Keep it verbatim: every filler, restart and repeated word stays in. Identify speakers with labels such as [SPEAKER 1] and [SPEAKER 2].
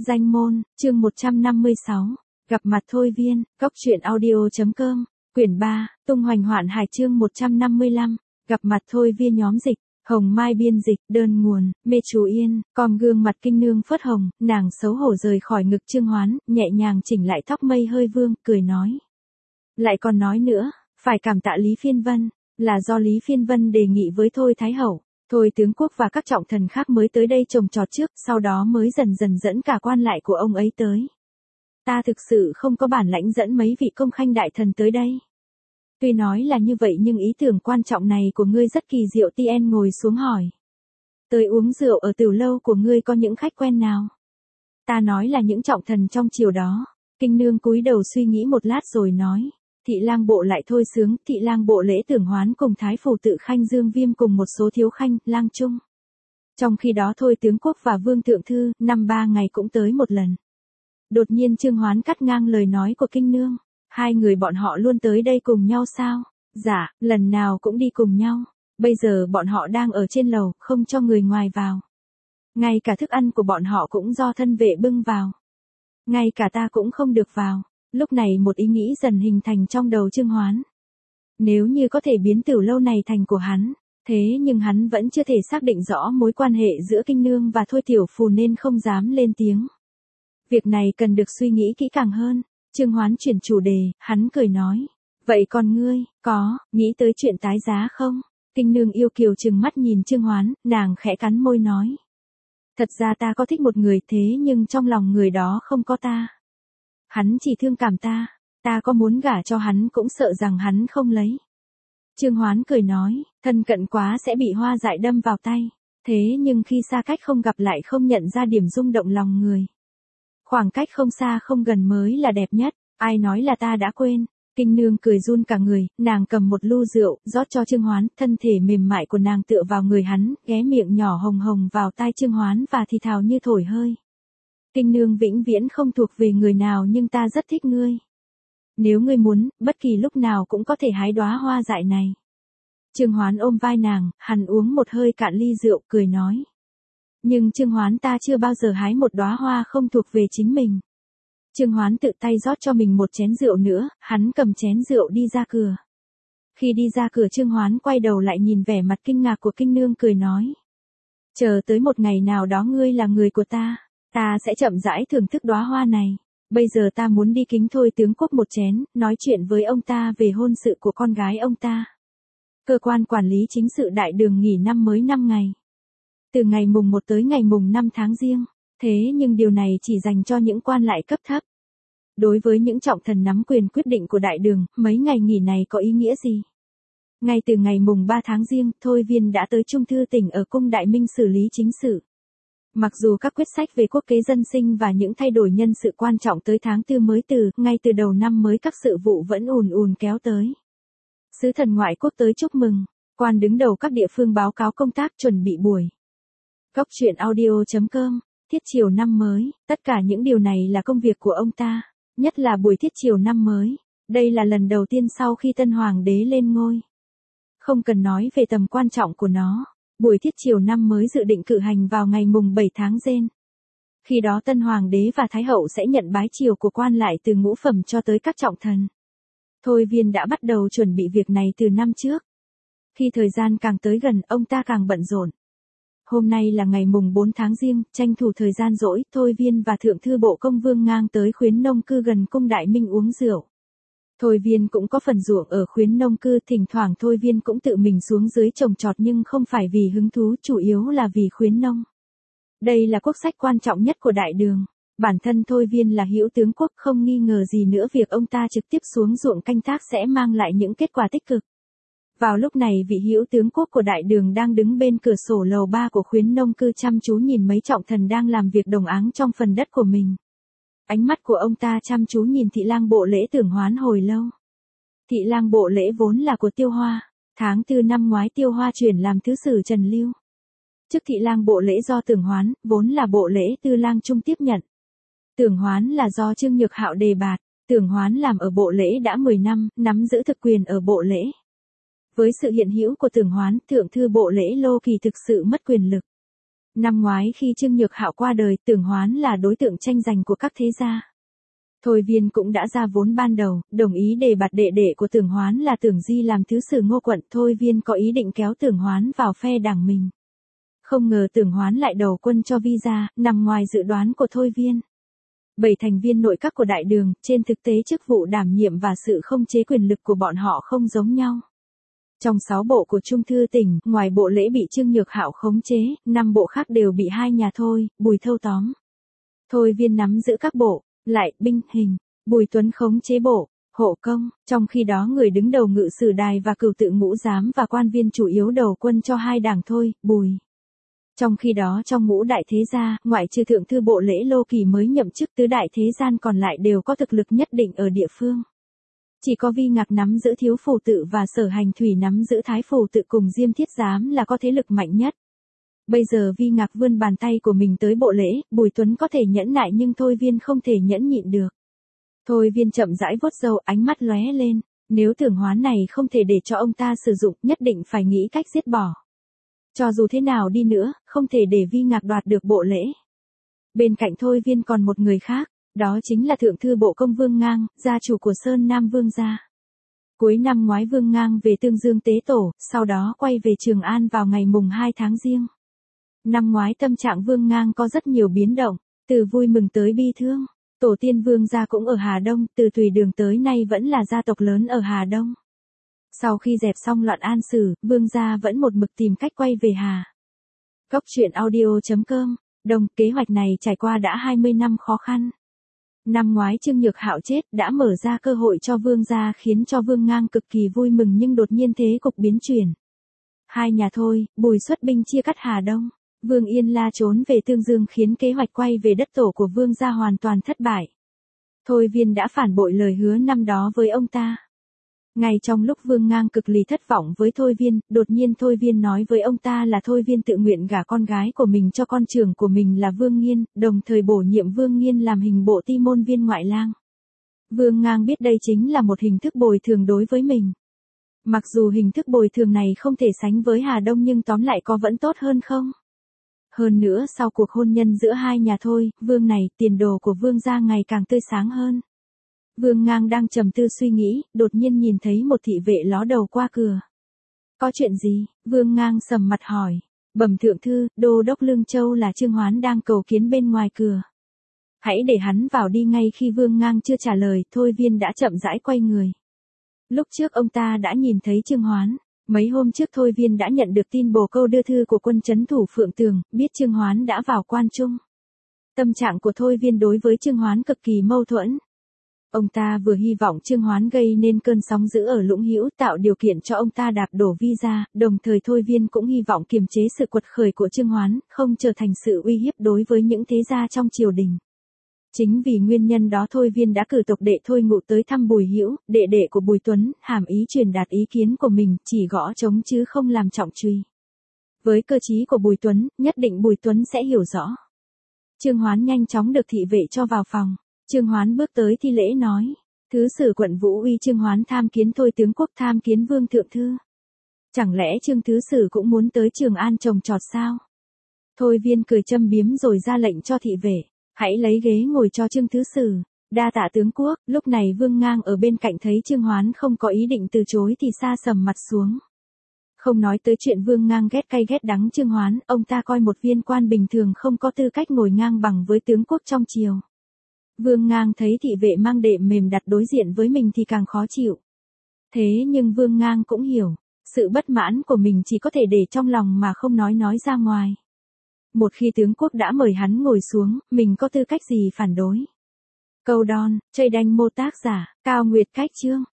[SPEAKER 1] Danh môn, chương một trăm năm mươi sáu, gặp mặt Thôi Viên, Cóc truyện audio.com, quyển ba, tung hoành hoạn hải chương một trăm năm mươi lăm, gặp mặt Thôi Viên nhóm dịch, Hồng Mai biên dịch, đơn nguồn, Mê Chú Yên, com gương mặt kinh nương phớt hồng, nàng xấu hổ rời khỏi ngực Trương Hoán, nhẹ nhàng chỉnh lại tóc mây hơi vương, cười nói. Lại còn nói nữa, phải cảm tạ Lý Phiên Vân, là do Lý Phiên Vân đề nghị với Thôi Thái Hậu. Thôi tướng quốc và các trọng thần khác mới tới đây trồng trọt trước, sau đó mới dần dần dẫn cả quan lại của ông ấy tới. Ta thực sự không có bản lãnh dẫn mấy vị công khanh đại thần tới đây. Tuy nói là như vậy nhưng ý tưởng quan trọng này của ngươi rất kỳ diệu. Tien ngồi xuống hỏi. Tới uống rượu ở tiểu lâu của ngươi có những khách quen nào? Ta nói là những trọng thần trong triều đó. Kinh nương cúi đầu suy nghĩ một lát rồi nói. Thị lang bộ lại thôi sướng, thị lang bộ Lễ Tưởng Hoán cùng thái phủ Tự Khanh Dương Viêm cùng một số thiếu khanh, lang trung. Trong khi đó Thôi tướng quốc và Vương Thượng Thư, năm ba ngày cũng tới một lần. Đột nhiên Trương Hoán cắt ngang lời nói của kinh nương. Hai người bọn họ luôn tới đây cùng nhau sao? Dạ, lần nào cũng đi cùng nhau. Bây giờ bọn họ đang ở trên lầu, không cho người ngoài vào. Ngay cả thức ăn của bọn họ cũng do thân vệ bưng vào. Ngay cả ta cũng không được vào. Lúc này một ý nghĩ dần hình thành trong đầu Trương Hoán. Nếu như có thể biến tiểu lâu này thành của hắn, thế nhưng hắn vẫn chưa thể xác định rõ mối quan hệ giữa kinh nương và Thôi tiểu phù nên không dám lên tiếng. Việc này cần được suy nghĩ kỹ càng hơn. Trương Hoán chuyển chủ đề, hắn cười nói. Vậy còn ngươi, có, nghĩ tới chuyện tái giá không? Kinh nương yêu kiều trừng mắt nhìn Trương Hoán, nàng khẽ cắn môi nói. Thật ra ta có thích một người thế nhưng trong lòng người đó không có ta. Hắn chỉ thương cảm ta, ta có muốn gả cho hắn cũng sợ rằng hắn không lấy. Trương Hoán cười nói, thân cận quá sẽ bị hoa dại đâm vào tay, thế nhưng khi xa cách không gặp lại không nhận ra điểm rung động lòng người. Khoảng cách không xa không gần mới là đẹp nhất, ai nói là ta đã quên. Kinh nương cười run cả người, nàng cầm một lu rượu, rót cho Trương Hoán, thân thể mềm mại của nàng tựa vào người hắn, ghé miệng nhỏ hồng hồng vào tai Trương Hoán và thì thào như thổi hơi. Kinh nương vĩnh viễn không thuộc về người nào nhưng ta rất thích ngươi. Nếu ngươi muốn, bất kỳ lúc nào cũng có thể hái đóa hoa dại này. Trương Hoán ôm vai nàng, hắn uống một hơi cạn ly rượu, cười nói. Nhưng Trương Hoán ta chưa bao giờ hái một đóa hoa không thuộc về chính mình. Trương Hoán tự tay rót cho mình một chén rượu nữa, hắn cầm chén rượu đi ra cửa. Khi đi ra cửa Trương Hoán quay đầu lại nhìn vẻ mặt kinh ngạc của kinh nương cười nói. Chờ tới một ngày nào đó ngươi là người của ta. Ta sẽ chậm rãi thưởng thức đóa hoa này. Bây giờ ta muốn đi kính Thôi tướng quốc một chén, nói chuyện với ông ta về hôn sự của con gái ông ta. Cơ quan quản lý chính sự đại đường nghỉ năm mới năm ngày. Từ ngày mùng một tới ngày mùng năm tháng Giêng. Thế nhưng điều này chỉ dành cho những quan lại cấp thấp. Đối với những trọng thần nắm quyền quyết định của đại đường, mấy ngày nghỉ này có ý nghĩa gì? Ngay từ ngày mùng ba tháng Giêng, Thôi Viên đã tới Trung Thư tỉnh ở cung Đại Minh xử lý chính sự. Mặc dù các quyết sách về quốc kế dân sinh và những thay đổi nhân sự quan trọng tới tháng tư mới từ, ngay từ đầu năm mới các sự vụ vẫn ùn ùn kéo tới. Sứ thần ngoại quốc tới chúc mừng, quan đứng đầu các địa phương báo cáo công tác chuẩn bị buổi. Cóc truyện audio.com, thiết chiều năm mới, tất cả những điều này là công việc của ông ta, nhất là buổi thiết chiều năm mới. Đây là lần đầu tiên sau khi tân hoàng đế lên ngôi. Không cần nói về tầm quan trọng của nó. Buổi thiết chiều năm mới dự định cử hành vào ngày mùng bảy tháng Giêng. Khi đó tân hoàng đế và thái hậu sẽ nhận bái triều của quan lại từ ngũ phẩm cho tới các trọng thần. Thôi Viên đã bắt đầu chuẩn bị việc này từ năm trước. Khi thời gian càng tới gần, ông ta càng bận rộn. Hôm nay là ngày mùng bốn tháng Giêng, tranh thủ thời gian rỗi, Thôi Viên và Thượng thư Bộ Công Vương ngang tới Khuyến Nông Cư gần cung Đại Minh uống rượu. Thôi Viên cũng có phần ruộng ở Khuyến Nông Cư, thỉnh thoảng Thôi Viên cũng tự mình xuống dưới trồng trọt nhưng không phải vì hứng thú, chủ yếu là vì khuyến nông. Đây là quốc sách quan trọng nhất của đại đường. Bản thân Thôi Viên là hữu tướng quốc, không nghi ngờ gì nữa việc ông ta trực tiếp xuống ruộng canh tác sẽ mang lại những kết quả tích cực. Vào lúc này vị hữu tướng quốc của đại đường đang đứng bên cửa sổ lầu ba của Khuyến Nông Cư chăm chú nhìn mấy trọng thần đang làm việc đồng áng trong phần đất của mình. Ánh mắt của ông ta chăm chú nhìn thị lang bộ Lễ Tưởng Hoán hồi lâu. Thị lang bộ Lễ vốn là của Tiêu Hoa, tháng tư năm ngoái Tiêu Hoa chuyển làm thứ sử Trần Lưu. Chức thị lang bộ Lễ do Tưởng Hoán, vốn là bộ Lễ Tư lang Trung tiếp nhận. Tưởng Hoán là do Trương Nhược Hạo đề bạt, Tưởng Hoán làm ở bộ Lễ đã mười năm, nắm giữ thực quyền ở bộ Lễ. Với sự hiện hữu của Tưởng Hoán, Thượng thư bộ Lễ Lô Kỳ thực sự mất quyền lực. Năm ngoái khi Trương Nhược Hạo qua đời, Tưởng Hoán là đối tượng tranh giành của các thế gia. Thôi Viên cũng đã ra vốn ban đầu, đồng ý đề bạt đệ đệ của Tưởng Hoán là Tưởng Di làm thứ sử Ngô quận. Thôi Viên có ý định kéo Tưởng Hoán vào phe đảng mình. Không ngờ Tưởng Hoán lại đầu quân cho Vi gia, nằm ngoài dự đoán của Thôi Viên. Bảy thành viên nội các của đại đường, trên thực tế chức vụ đảm nhiệm và sự không chế quyền lực của bọn họ không giống nhau. Trong sáu bộ của Trung thư tỉnh, ngoài bộ lễ bị Trương Nhược Hạo khống chế, năm bộ khác đều bị hai nhà Thôi, Bùi thâu tóm. Thôi Viên nắm giữ các bộ, lại, binh, hình, Bùi Tuấn khống chế bộ, hộ công, trong khi đó người đứng đầu ngự sử đài và cửu tự ngũ giám và quan viên chủ yếu đầu quân cho hai đảng Thôi, Bùi. Trong khi đó trong ngũ đại thế gia, ngoại trừ thượng thư bộ lễ Lô Kỳ mới nhậm chức, tứ đại thế gian còn lại đều có thực lực nhất định ở địa phương. Chỉ có Vi Ngạc nắm giữ thiếu phù tự và Sở Hành Thủy nắm giữ thái phù tự cùng Diêm Thiết Giám là có thế lực mạnh nhất. Bây giờ Vi Ngạc vươn bàn tay của mình tới bộ lễ, Bùi Tuấn có thể nhẫn nại nhưng Thôi Viên không thể nhẫn nhịn được. Thôi Viên chậm rãi vuốt râu, ánh mắt lóe lên, nếu Tưởng Hoán này không thể để cho ông ta sử dụng, nhất định phải nghĩ cách giết bỏ. Cho dù thế nào đi nữa, không thể để Vi Ngạc đoạt được bộ lễ. Bên cạnh Thôi Viên còn một người khác, đó chính là thượng thư bộ công Vương Ngang, gia chủ của Sơn Nam Vương gia. Cuối năm ngoái Vương Ngang về Tương Dương tế tổ, sau đó quay về Trường An vào ngày mùng hai tháng Giêng. Năm ngoái tâm trạng Vương Ngang có rất nhiều biến động, từ vui mừng tới bi thương. Tổ tiên Vương gia cũng ở Hà Đông, từ Tùy Đường tới nay vẫn là gia tộc lớn ở Hà Đông. Sau khi dẹp xong loạn An Sử, Vương gia vẫn một mực tìm cách quay về Hà. Góc truyện audio chấm com, Đồng, kế hoạch này trải qua đã hai mươi năm khó khăn. Năm ngoái Trương Nhược Hạo chết đã mở ra cơ hội cho Vương gia khiến cho Vương Ngang cực kỳ vui mừng nhưng đột nhiên thế cục biến chuyển. Hai nhà Thôi, Bùi xuất binh chia cắt Hà Đông. Vương Yên La trốn về Tương Dương khiến kế hoạch quay về đất tổ của Vương gia hoàn toàn thất bại. Thôi Viên đã phản bội lời hứa năm đó với ông ta. Ngay trong lúc Vương Ngang cực lì thất vọng với Thôi Viên, đột nhiên Thôi Viên nói với ông ta là Thôi Viên tự nguyện gả con gái của mình cho con trưởng của mình là Vương Nghiên, đồng thời bổ nhiệm Vương Nghiên làm hình bộ ti môn viên ngoại lang. Vương Ngang biết đây chính là một hình thức bồi thường đối với mình. Mặc dù hình thức bồi thường này không thể sánh với Hà Đông nhưng tóm lại có vẫn tốt hơn không? Hơn nữa sau cuộc hôn nhân giữa hai nhà Thôi, Vương này, tiền đồ của Vương gia ngày càng tươi sáng hơn. Vương Ngang đang trầm tư suy nghĩ, đột nhiên nhìn thấy một thị vệ ló đầu qua cửa. Có chuyện gì? Vương Ngang sầm mặt hỏi. Bẩm thượng thư, đô đốc Lương Châu là Trương Hoán đang cầu kiến bên ngoài cửa. Hãy để hắn vào đi. Ngay khi Vương Ngang chưa trả lời, Thôi Viên đã chậm rãi quay người. Lúc trước ông ta đã nhìn thấy Trương Hoán. Mấy hôm trước Thôi Viên đã nhận được tin bồ câu đưa thư của quân trấn thủ Phượng Tường, biết Trương Hoán đã vào quan trung. Tâm trạng của Thôi Viên đối với Trương Hoán cực kỳ mâu thuẫn. Ông ta vừa hy vọng Trương Hoán gây nên cơn sóng dữ ở Lũng Hữu tạo điều kiện cho ông ta đạp đổ Vi gia, đồng thời Thôi Viên cũng hy vọng kiềm chế sự quật khởi của Trương Hoán, không trở thành sự uy hiếp đối với những thế gia trong triều đình. Chính vì nguyên nhân đó Thôi Viên đã cử tộc đệ Thôi Ngụ tới thăm Bùi Hữu, đệ đệ của Bùi Tuấn, hàm ý truyền đạt ý kiến của mình, chỉ gõ trống chứ không làm trọng truy. Với cơ trí của Bùi Tuấn, nhất định Bùi Tuấn sẽ hiểu rõ. Trương Hoán nhanh chóng được thị vệ cho vào phòng. Trương Hoán bước tới thi lễ nói, thứ sử quận Vũ Uy Trương Hoán tham kiến Thôi tướng quốc tham kiến Vương thượng thư. Chẳng lẽ Trương thứ sử cũng muốn tới Trường An trồng trọt sao? Thôi Viên cười châm biếm rồi ra lệnh cho thị vệ, hãy lấy ghế ngồi cho Trương thứ sử. Đa tạ tướng quốc. Lúc này Vương Ngang ở bên cạnh thấy Trương Hoán không có ý định từ chối thì sa sầm mặt xuống. Không nói tới chuyện Vương Ngang ghét cay ghét đắng Trương Hoán, ông ta coi một viên quan bình thường không có tư cách ngồi ngang bằng với tướng quốc trong triều. Vương Ngang thấy thị vệ mang đệm mềm đặt đối diện với mình thì càng khó chịu. Thế nhưng Vương Ngang cũng hiểu, sự bất mãn của mình chỉ có thể để trong lòng mà không nói nói ra ngoài. Một khi tướng quốc đã mời hắn ngồi xuống, mình có tư cách gì phản đối. Câu đon, chơi đanh mô tác giả, Cao Nguyệt Cách chương.